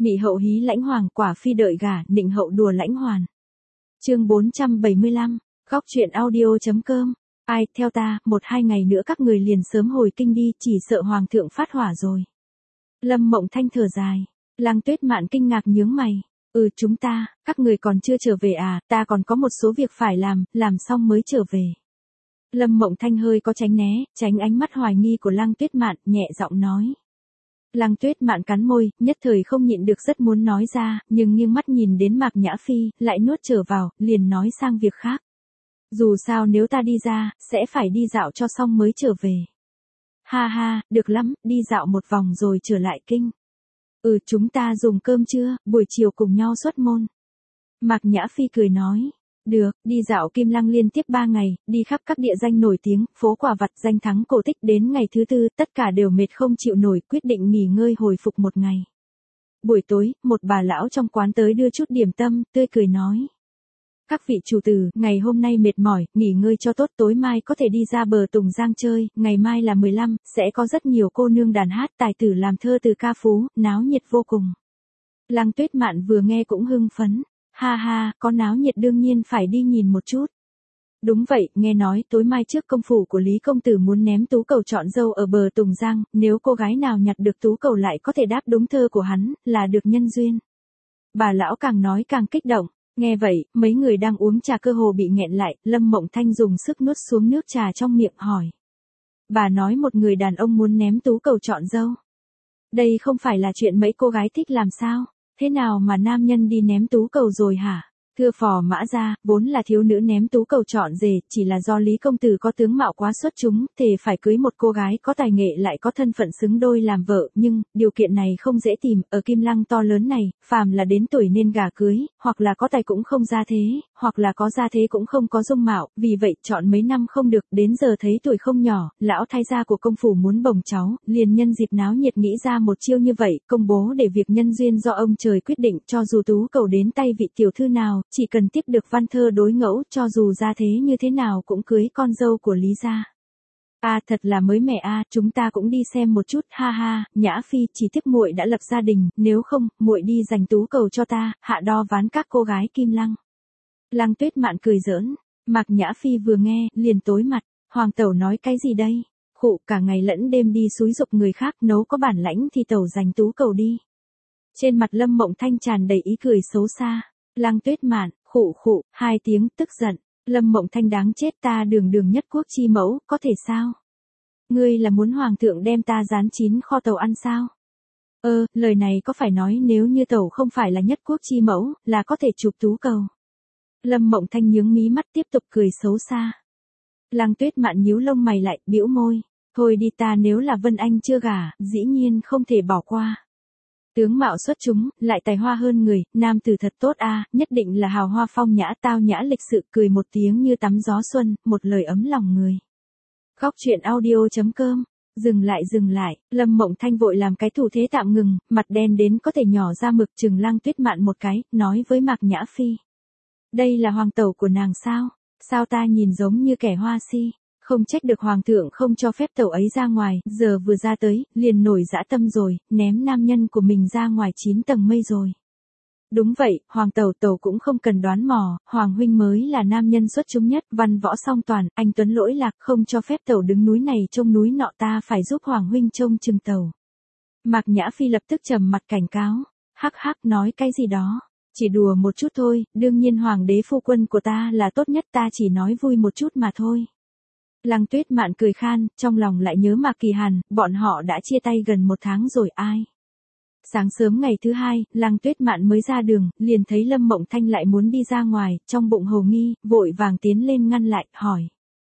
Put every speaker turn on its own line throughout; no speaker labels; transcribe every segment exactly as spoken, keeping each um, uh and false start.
Mị hậu hí lãnh hoàng, quả phi đợi gả, nịnh hậu đùa lãnh hoàn. Chương bốn trăm bảy mươi lăm, góc truyện audio.com. Ai, theo ta, một hai ngày nữa các người liền sớm hồi kinh đi, chỉ sợ hoàng thượng phát hỏa rồi. Lâm Mộng Thanh thở dài. Lăng Tuyết Mạn kinh ngạc nhướng mày. Ừ, chúng ta, các người còn chưa trở về à, ta còn có một số việc phải làm, làm xong mới trở về. Lâm Mộng Thanh hơi có tránh né, tránh ánh mắt hoài nghi của Lăng Tuyết Mạn, nhẹ giọng nói. Lăng Tuyết Mạn cắn môi, nhất thời không nhịn được rất muốn nói ra, nhưng nghiêng mắt nhìn đến Mạc Nhã Phi, lại nuốt trở vào, liền nói sang việc khác. Dù sao nếu ta đi ra, sẽ phải đi dạo cho xong mới trở về. Ha ha, được lắm, đi dạo một vòng rồi trở lại kinh. Ừ, chúng ta dùng cơm trưa, buổi chiều cùng nhau xuất môn. Mạc Nhã Phi cười nói. Được, đi dạo Kim Lăng liên tiếp ba ngày, đi khắp các địa danh nổi tiếng, phố quà vặt, danh thắng cổ tích, đến ngày thứ tư, tất cả đều mệt không chịu nổi, quyết định nghỉ ngơi hồi phục một ngày. Buổi tối, một bà lão trong quán tới đưa chút điểm tâm, tươi cười nói. Các vị chủ tử, ngày hôm nay mệt mỏi, nghỉ ngơi cho tốt, tối mai có thể đi ra bờ Tùng Giang chơi, ngày mai là mười lăm, sẽ có rất nhiều cô nương đàn hát, tài tử làm thơ từ ca phú, náo nhiệt vô cùng. Lăng Tuyết Mạn vừa nghe cũng hưng phấn. Ha ha, có náo nhiệt đương nhiên phải đi nhìn một chút. Đúng vậy, nghe nói tối mai trước công phủ của Lý Công Tử muốn ném tú cầu chọn dâu ở bờ Tùng Giang, nếu cô gái nào nhặt được tú cầu lại có thể đáp đúng thơ của hắn, là được nhân duyên. Bà lão càng nói càng kích động, nghe vậy, mấy người đang uống trà cơ hồ bị nghẹn lại, Lâm Mộng Thanh dùng sức nuốt xuống nước trà trong miệng hỏi. Bà nói một người đàn ông muốn ném tú cầu chọn dâu. Đây không phải là chuyện mấy cô gái thích làm sao? Thế nào mà nam nhân đi ném tú cầu rồi hả? Thưa phò mã gia, vốn là thiếu nữ ném tú cầu chọn rể, chỉ là do Lý Công Tử có tướng mạo quá xuất chúng, thề phải cưới một cô gái có tài nghệ lại có thân phận xứng đôi làm vợ, nhưng, điều kiện này không dễ tìm, ở Kim Lăng to lớn này, phàm là đến tuổi nên gả cưới, hoặc là có tài cũng không gia thế, hoặc là có gia thế cũng không có dung mạo, vì vậy chọn mấy năm không được, đến giờ thấy tuổi không nhỏ, lão thái gia của công phủ muốn bồng cháu, liền nhân dịp náo nhiệt nghĩ ra một chiêu như vậy, công bố để việc nhân duyên do ông trời quyết định, cho dù tú cầu đến tay vị tiểu thư nào, chỉ cần tiếp được văn thơ đối ngẫu, cho dù gia thế như thế nào cũng cưới con dâu của Lý gia. À, thật là mới mẻ a, à, chúng ta cũng đi xem một chút, ha ha. Nhã Phi, chỉ tiếc muội đã lập gia đình, nếu không, muội đi giành tú cầu cho ta, hạ đo ván các cô gái Kim Lăng. Lăng Tuyết Mạn cười giỡn, Mạc Nhã Phi vừa nghe, liền tối mặt, hoàng tẩu nói cái gì đây? Khụ, cả ngày lẫn đêm đi xúi giục người khác, nấu có bản lãnh thì tẩu giành tú cầu đi. Trên mặt Lâm Mộng Thanh tràn đầy ý cười xấu xa. Lăng Tuyết Mạn, khụ khụ, hai tiếng tức giận. Lâm Mộng Thanh đáng chết, ta đường đường nhất quốc chi mẫu, có thể sao? Ngươi là muốn hoàng thượng đem ta rán chín kho tàu ăn sao? Ơ, lời này có phải nói nếu như tẩu không phải là nhất quốc chi mẫu, là có thể chụp tú cầu. Lâm Mộng Thanh nhướng mí mắt tiếp tục cười xấu xa. Lăng Tuyết Mạn nhíu lông mày lại, bĩu môi. Thôi đi, ta nếu là Vân Anh chưa gả, dĩ nhiên không thể bỏ qua. Tướng mạo xuất chúng, lại tài hoa hơn người, nam tử thật tốt a, à, nhất định là hào hoa phong nhã tao nhã lịch sự, cười một tiếng như tắm gió xuân, một lời ấm lòng người. Góc truyện audio.com. Dừng lại dừng lại, Lâm Mộng Thanh vội làm cái thủ thế tạm ngừng, mặt đen đến có thể nhỏ ra mực, trừng Lăng Tuyết Mạn một cái, nói với Mạc Nhã Phi. Đây là hoàng tẩu của nàng sao? Sao ta nhìn giống như kẻ hoa si? Không trách được hoàng thượng không cho phép tẩu ấy ra ngoài, giờ vừa ra tới, liền nổi dã tâm rồi, ném nam nhân của mình ra ngoài chín tầng mây rồi. Đúng vậy, hoàng tẩu tẩu cũng không cần đoán mò, hoàng huynh mới là nam nhân xuất chúng nhất, văn võ song toàn, anh tuấn lỗi lạc, không cho phép tẩu đứng núi này trông núi nọ, ta phải giúp hoàng huynh trông chừng tẩu. Mạc Nhã Phi lập tức trầm mặt cảnh cáo, hắc hắc nói cái gì đó, chỉ đùa một chút thôi, đương nhiên hoàng đế phu quân của ta là tốt nhất, ta chỉ nói vui một chút mà thôi. Lăng Tuyết Mạn cười khan, trong lòng lại nhớ Mạc Kỳ Hàn, bọn họ đã chia tay gần một tháng rồi ai. Sáng sớm ngày thứ hai, Lăng Tuyết Mạn mới ra đường, liền thấy Lâm Mộng Thanh lại muốn đi ra ngoài, trong bụng hồ nghi, vội vàng tiến lên ngăn lại, hỏi.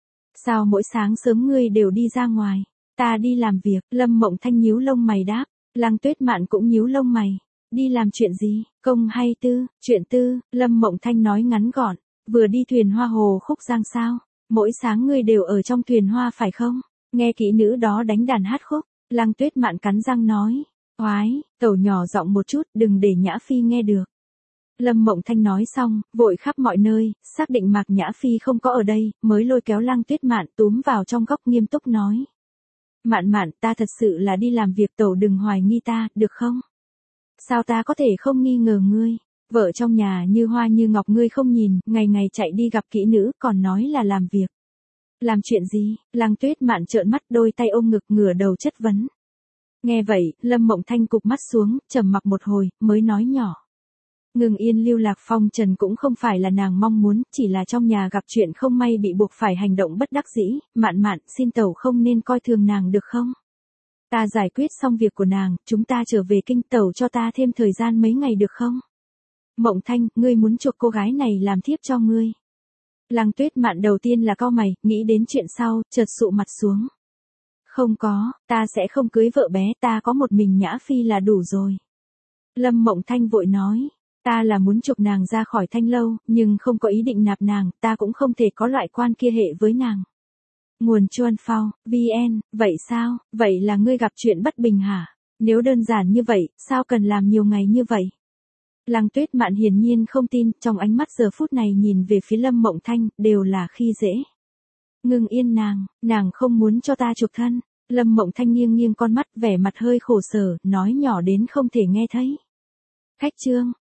Sao mỗi sáng sớm ngươi đều đi ra ngoài? Ta đi làm việc, Lâm Mộng Thanh nhíu lông mày đáp, Lăng Tuyết Mạn cũng nhíu lông mày. Đi làm chuyện gì, công hay tư? Chuyện tư, Lâm Mộng Thanh nói ngắn gọn, vừa đi thuyền hoa hồ Khúc Giang sao? Mỗi sáng ngươi đều ở trong thuyền hoa phải không? Nghe kỹ nữ đó đánh đàn hát khúc, Lăng Tuyết Mạn cắn răng nói. Oái, tẩu nhỏ giọng một chút, đừng để Nhã Phi nghe được. Lâm Mộng Thanh nói xong, vội khắp mọi nơi, xác định Mạc Nhã Phi không có ở đây, mới lôi kéo Lăng Tuyết Mạn túm vào trong góc nghiêm túc nói. Mạn Mạn, ta thật sự là đi làm việc, tẩu đừng hoài nghi ta, được không? Sao ta có thể không nghi ngờ ngươi? Vợ trong nhà như hoa như ngọc ngươi không nhìn, ngày ngày chạy đi gặp kỹ nữ, còn nói là làm việc. Làm chuyện gì? Lăng Tuyết Mạn trợn mắt, đôi tay ôm ngực, ngửa đầu chất vấn. Nghe vậy, Lâm Mộng Thanh cụp mắt xuống, trầm mặc một hồi, mới nói nhỏ. Ngừng yên lưu lạc phong trần cũng không phải là nàng mong muốn, chỉ là trong nhà gặp chuyện không may bị buộc phải hành động bất đắc dĩ. Mạn Mạn, xin tẩu không nên coi thường nàng được không? Ta giải quyết xong việc của nàng, chúng ta trở về kinh, tẩu cho ta thêm thời gian mấy ngày được không? Mộng Thanh, ngươi muốn chuộc cô gái này làm thiếp cho ngươi. Lăng Tuyết Mạn đầu tiên là cau mày, nghĩ đến chuyện sau, chợt sụ mặt xuống. Không có, ta sẽ không cưới vợ bé, ta có một mình Nhã Phi là đủ rồi. Lâm Mộng Thanh vội nói, ta là muốn chuộc nàng ra khỏi Thanh Lâu, nhưng không có ý định nạp nàng, ta cũng không thể có loại quan kia hệ với nàng. Nguồn Chuan Phao, vn, vậy sao, vậy là ngươi gặp chuyện bất bình hả? Nếu đơn giản như vậy, sao cần làm nhiều ngày như vậy? Lăng Tuyết Mạn hiển nhiên không tin, trong ánh mắt giờ phút này nhìn về phía Lâm Mộng Thanh, đều là khi dễ. Ngừng yên nàng, nàng không muốn cho ta chuộc thân. Lâm Mộng Thanh nghiêng nghiêng con mắt, vẻ mặt hơi khổ sở, nói nhỏ đến không thể nghe thấy. Khách trương,